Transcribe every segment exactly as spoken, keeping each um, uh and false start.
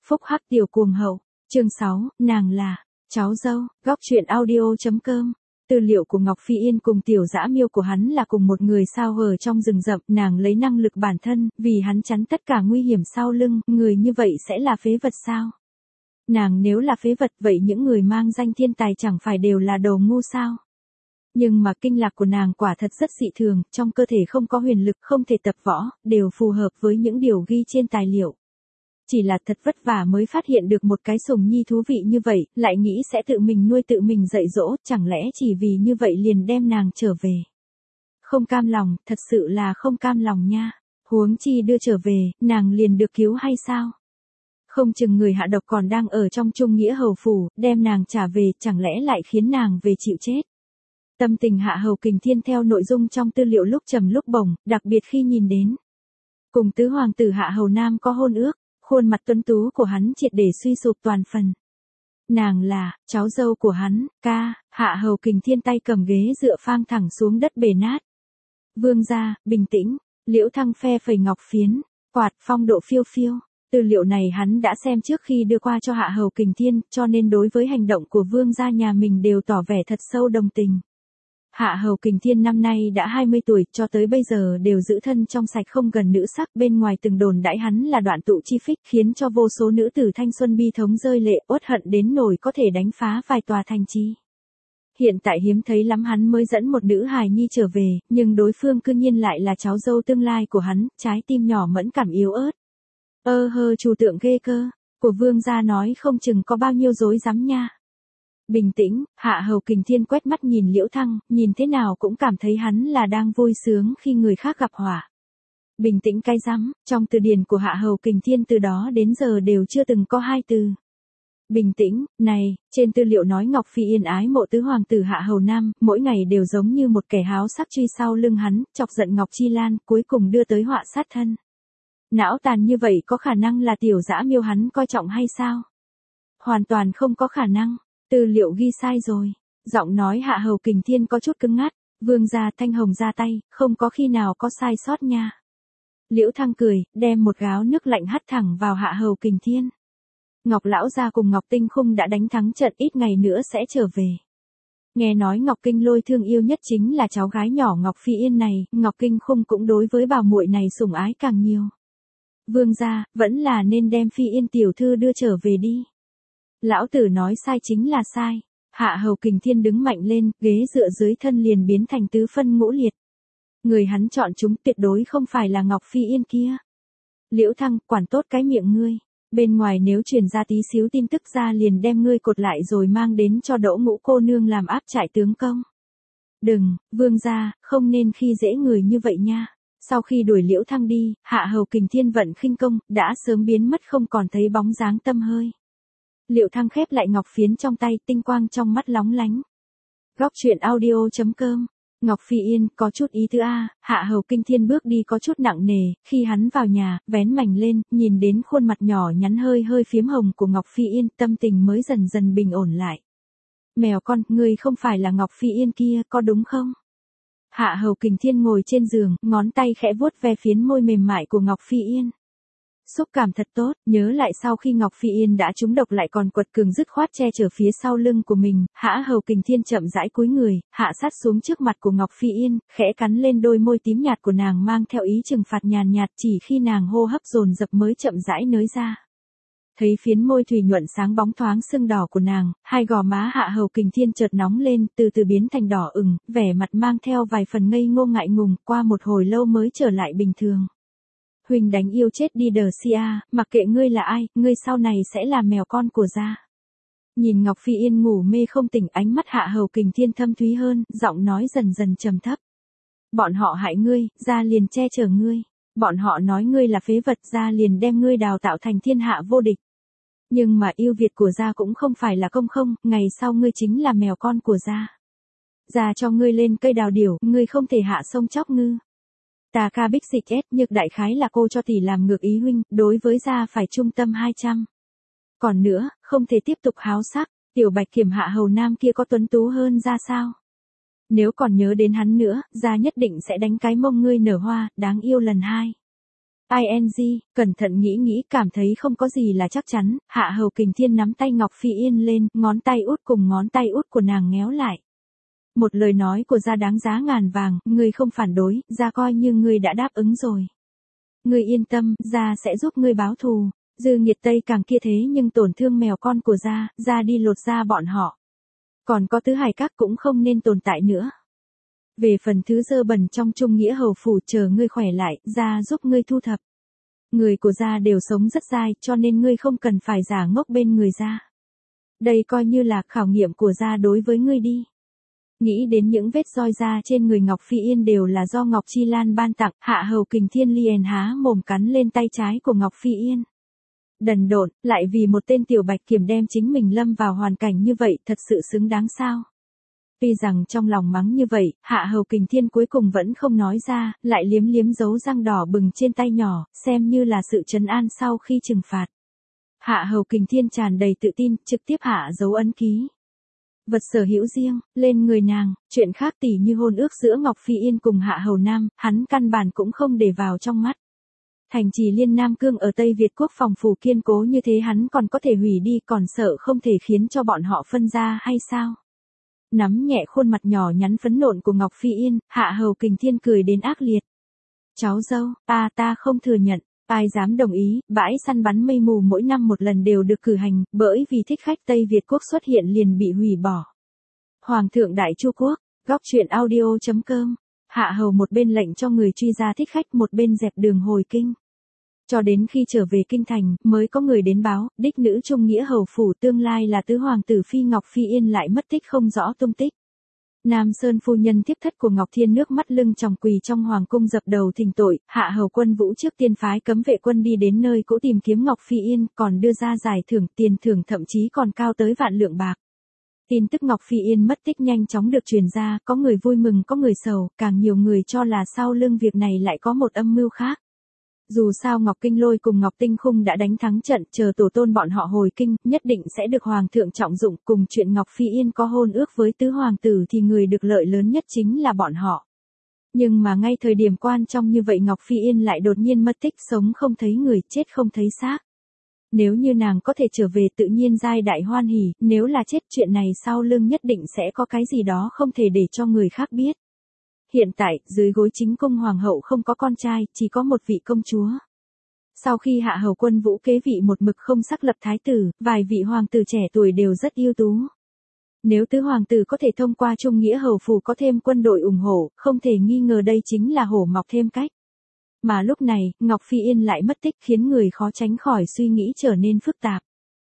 Phúc hắc tiểu cuồng hậu, chương sáu, nàng là cháu dâu, góc truyện audio.com. Tư liệu của Ngọc Phi Yên cùng tiểu dã miêu của hắn là cùng một người sao ở trong rừng rậm, nàng lấy năng lực bản thân, vì hắn chắn tất cả nguy hiểm sau lưng, người như vậy sẽ là phế vật sao? Nàng nếu là phế vật vậy những người mang danh thiên tài chẳng phải đều là đồ ngu sao? Nhưng mà kinh lạc của nàng quả thật rất dị thường, trong cơ thể không có huyền lực, không thể tập võ, đều phù hợp với những điều ghi trên tài liệu. Chỉ là thật vất vả mới phát hiện được một cái sùng nhi thú vị như vậy, lại nghĩ sẽ tự mình nuôi tự mình dạy dỗ, chẳng lẽ chỉ vì như vậy liền đem nàng trở về. Không cam lòng, thật sự là không cam lòng nha. Huống chi đưa trở về, nàng liền được cứu hay sao? Không chừng người hạ độc còn đang ở trong trung nghĩa hầu phủ, đem nàng trả về, chẳng lẽ lại khiến nàng về chịu chết. Tâm tình Hạ Hầu Kình Thiên theo nội dung trong tư liệu lúc trầm lúc bổng, đặc biệt khi nhìn đến cùng tứ hoàng tử Hạ Hầu Nam có hôn ước, khuôn mặt tuấn tú của hắn triệt để suy sụp toàn phần. Nàng là cháu dâu của hắn, ca. Hạ Hầu Kình Thiên tay cầm ghế dựa phang thẳng xuống đất bể nát. Vương gia, bình tĩnh. Liễu Thăng phe phẩy ngọc phiến, quạt phong độ phiêu phiêu. Tư liệu này hắn đã xem trước khi đưa qua cho Hạ Hầu Kình Thiên, cho nên đối với hành động của vương gia nhà mình đều tỏ vẻ thật sâu đồng tình. Hạ Hầu Kình Thiên năm nay đã hai mươi tuổi, cho tới bây giờ đều giữ thân trong sạch không gần nữ sắc, bên ngoài từng đồn đãi hắn là đoạn tụ chi phích, khiến cho vô số nữ tử thanh xuân bi thống rơi lệ, uất hận đến nỗi có thể đánh phá vài tòa thành trì. Hiện tại hiếm thấy lắm hắn mới dẫn một nữ hài nhi trở về, nhưng đối phương cư nhiên lại là cháu dâu tương lai của hắn, trái tim nhỏ mẫn cảm yếu ớt. Ơ hơ trù tượng ghê cơ, của vương gia nói không chừng có bao nhiêu rối rắm nha. Bình tĩnh, Hạ Hầu Kình Thiên quét mắt nhìn Liễu Thăng, nhìn thế nào cũng cảm thấy hắn là đang vui sướng khi người khác gặp họa. Bình tĩnh cái rắm, trong từ điển của Hạ Hầu Kình Thiên từ đó đến giờ đều chưa từng có hai từ. Bình tĩnh, này, trên tư liệu nói Ngọc Phi Yên ái mộ tứ hoàng tử Hạ Hầu Nam, mỗi ngày đều giống như một kẻ háo sắc truy sau lưng hắn, chọc giận Ngọc Chi Lan, cuối cùng đưa tới họa sát thân. Não tàn như vậy có khả năng là tiểu dã miêu hắn coi trọng hay sao? Hoàn toàn không có khả năng. Tư liệu ghi sai rồi. Giọng nói Hạ Hầu Kình Thiên có chút cứng ngắt. Vương gia Thanh Hồng ra tay, không có khi nào có sai sót nha. Liễu Thăng cười, đem một gáo nước lạnh hắt thẳng vào Hạ Hầu Kình Thiên. Ngọc lão gia cùng Ngọc Tinh Khung đã đánh thắng trận, ít ngày nữa sẽ trở về. Nghe nói Ngọc Kinh Lôi thương yêu nhất chính là cháu gái nhỏ Ngọc Phi Yên này, Ngọc Kinh Khung cũng đối với bảo muội này sủng ái càng nhiều. Vương gia, vẫn là nên đem Phi Yên tiểu thư đưa trở về đi. Lão tử nói sai chính là sai. Hạ Hầu Kình Thiên đứng mạnh lên, ghế dựa dưới thân liền biến thành tứ phân ngũ liệt. Người hắn chọn chúng tuyệt đối không phải là Ngọc Phi Yên kia. Liễu Thăng, quản tốt cái miệng ngươi. Bên ngoài nếu truyền ra tí xíu tin tức ra liền đem ngươi cột lại rồi mang đến cho Đỗ Ngũ cô nương làm áp trại tướng công. Đừng, vương gia, không nên khi dễ người như vậy nha. Sau khi đuổi Liễu Thăng đi, Hạ Hầu Kình Thiên vận khinh công, đã sớm biến mất không còn thấy bóng dáng tăm hơi. Liễu Thăng khép lại ngọc phiến trong tay, tinh quang trong mắt lóng lánh. Góc truyện audio.com. Ngọc Phi Yên, có chút ý tứ a. Hạ Hầu Kình Thiên bước đi có chút nặng nề, khi hắn vào nhà, vén mảnh lên, nhìn đến khuôn mặt nhỏ nhắn hơi hơi phiếm hồng của Ngọc Phi Yên, tâm tình mới dần dần bình ổn lại. Mèo con, ngươi không phải là Ngọc Phi Yên kia, có đúng không? Hạ Hầu Kình Thiên ngồi trên giường, ngón tay khẽ vuốt ve phiến môi mềm mại của Ngọc Phi Yên. Xúc cảm thật tốt, nhớ lại sau khi Ngọc Phi Yên đã trúng độc lại còn quật cường dứt khoát che chở phía sau lưng của mình, Hạ Hầu Kình Thiên chậm rãi cúi người, hạ sát xuống trước mặt của Ngọc Phi Yên, khẽ cắn lên đôi môi tím nhạt của nàng mang theo ý trừng phạt nhàn nhạt, chỉ khi nàng hô hấp dồn dập mới chậm rãi nới ra. Thấy phiến môi thủy nhuận sáng bóng thoáng sưng đỏ của nàng, hai gò má Hạ Hầu Kình Thiên chợt nóng lên, từ từ biến thành đỏ ửng, vẻ mặt mang theo vài phần ngây ngô ngại ngùng, qua một hồi lâu mới trở lại bình thường. Huỳnh đánh yêu chết đi đờ xia, mặc kệ ngươi là ai, ngươi sau này sẽ là mèo con của gia. Nhìn Ngọc Phi Yên ngủ mê không tỉnh, ánh mắt Hạ Hầu Kình Thiên thâm thúy hơn, giọng nói dần dần trầm thấp. Bọn họ hại ngươi, gia liền che chở ngươi. Bọn họ nói ngươi là phế vật, gia liền đem ngươi đào tạo thành thiên hạ vô địch. Nhưng mà yêu Việt của gia cũng không phải là công không, ngày sau ngươi chính là mèo con của gia. Gia cho ngươi lên cây đào điểu, ngươi không thể hạ sông chóc ngư. Ta ca bích dịch ép, nhược đại khái là cô cho tỷ làm ngược ý huynh, đối với gia phải trung tâm hai trăm. Còn nữa, không thể tiếp tục háo sắc, tiểu bạch kiểm Hạ Hầu Nam kia có tuấn tú hơn gia sao? Nếu còn nhớ đến hắn nữa, gia nhất định sẽ đánh cái mông ngươi nở hoa, đáng yêu lần hai. ing, cẩn thận nghĩ nghĩ cảm thấy không có gì là chắc chắn, Hạ Hầu Kình Thiên nắm tay Ngọc Phi Yên lên, ngón tay út cùng ngón tay út của nàng ngéo lại. Một lời nói của gia đáng giá ngàn vàng, ngươi không phản đối, gia coi như ngươi đã đáp ứng rồi. Ngươi yên tâm, gia sẽ giúp ngươi báo thù. Dư Nghiệt Tây càng kia thế nhưng tổn thương mèo con của gia, gia đi lột da bọn họ. Còn có tứ hải các cũng không nên tồn tại nữa. Về phần thứ dơ bẩn trong Trung Nghĩa Hầu phủ, chờ ngươi khỏe lại, gia giúp ngươi thu thập. Người của gia đều sống rất dai, cho nên ngươi không cần phải giả ngốc bên người gia. Đây coi như là khảo nghiệm của gia đối với ngươi đi. Nghĩ đến những vết roi da trên người Ngọc Phi Yên đều là do Ngọc Chi Lan ban tặng, Hạ Hầu Kình Thiên liền há mồm cắn lên tay trái của Ngọc Phi Yên. Đần độn, lại vì một tên tiểu bạch kiểm đem chính mình lâm vào hoàn cảnh như vậy, thật sự xứng đáng sao? Tuy rằng trong lòng mắng như vậy, Hạ Hầu Kình Thiên cuối cùng vẫn không nói ra, lại liếm liếm dấu răng đỏ bừng trên tay nhỏ, xem như là sự trấn an sau khi trừng phạt. Hạ Hầu Kình Thiên tràn đầy tự tin, trực tiếp hạ dấu ấn ký. Vật sở hữu riêng, lên người nàng, chuyện khác tỉ như hôn ước giữa Ngọc Phi Yên cùng Hạ Hầu Nam, hắn căn bản cũng không để vào trong mắt. Thành trì Liên Nam Cương ở Tây Việt quốc phòng phủ kiên cố như thế hắn còn có thể hủy đi, còn sợ không thể khiến cho bọn họ phân ra hay sao? Nắm nhẹ khuôn mặt nhỏ nhắn phấn nộn của Ngọc Phi Yên, Hạ Hầu Kình Thiên cười đến ác liệt. Cháu dâu, ta ta không thừa nhận, ai dám đồng ý, bãi săn bắn mây mù mỗi năm một lần đều được cử hành, bởi vì thích khách Tây Việt quốc xuất hiện liền bị hủy bỏ. Hoàng thượng Đại Chu Quốc, góc truyện audio chấm com, Hạ Hầu một bên lệnh cho người truy ra thích khách, một bên dẹp đường hồi kinh. Cho đến khi trở về kinh thành, mới có người đến báo, đích nữ Trung Nghĩa Hầu phủ tương lai là tứ hoàng tử phi Ngọc Phi Yên lại mất tích không rõ tung tích. Nam Sơn phu nhân tiếp thất của Ngọc Thiên nước mắt lưng tròng quỳ trong hoàng cung dập đầu thỉnh tội, Hạ Hầu Quân Vũ trước tiên phái cấm vệ quân đi đến nơi cũ tìm kiếm Ngọc Phi Yên, còn đưa ra giải thưởng, tiền thưởng thậm chí còn cao tới vạn lượng bạc. Tin tức Ngọc Phi Yên mất tích nhanh chóng được truyền ra, có người vui mừng có người sầu, càng nhiều người cho là sau lưng việc này lại có một âm mưu khác. Dù sao Ngọc Kinh Lôi cùng Ngọc Tinh Khung đã đánh thắng trận, chờ tổ tôn bọn họ hồi kinh, nhất định sẽ được Hoàng thượng trọng dụng, cùng chuyện Ngọc Phi Yên có hôn ước với tứ hoàng tử thì người được lợi lớn nhất chính là bọn họ. Nhưng mà ngay thời điểm quan trọng như vậy Ngọc Phi Yên lại đột nhiên mất tích, sống không thấy người, chết không thấy xác. Nếu như nàng có thể trở về tự nhiên giai đại hoan hỉ, nếu là chết chuyện này sau lưng nhất định sẽ có cái gì đó không thể để cho người khác biết. Hiện tại, dưới gối chính cung hoàng hậu không có con trai, chỉ có một vị công chúa. Sau khi Hạ Hầu Quân Vũ kế vị một mực không xác lập thái tử, vài vị hoàng tử trẻ tuổi đều rất ưu tú. Nếu tứ hoàng tử có thể thông qua Trung Nghĩa Hầu phủ có thêm quân đội ủng hộ, không thể nghi ngờ đây chính là hổ mọc thêm cách. Mà lúc này, Ngọc Phi Yên lại mất tích khiến người khó tránh khỏi suy nghĩ trở nên phức tạp.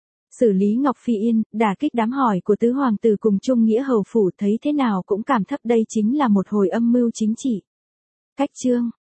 Xử lý Ngọc Phi Yên, đả kích đám hỏi của tứ hoàng tử cùng Trung Nghĩa Hầu phủ thấy thế nào cũng cảm thấp đây chính là một hồi âm mưu chính trị. Cách chương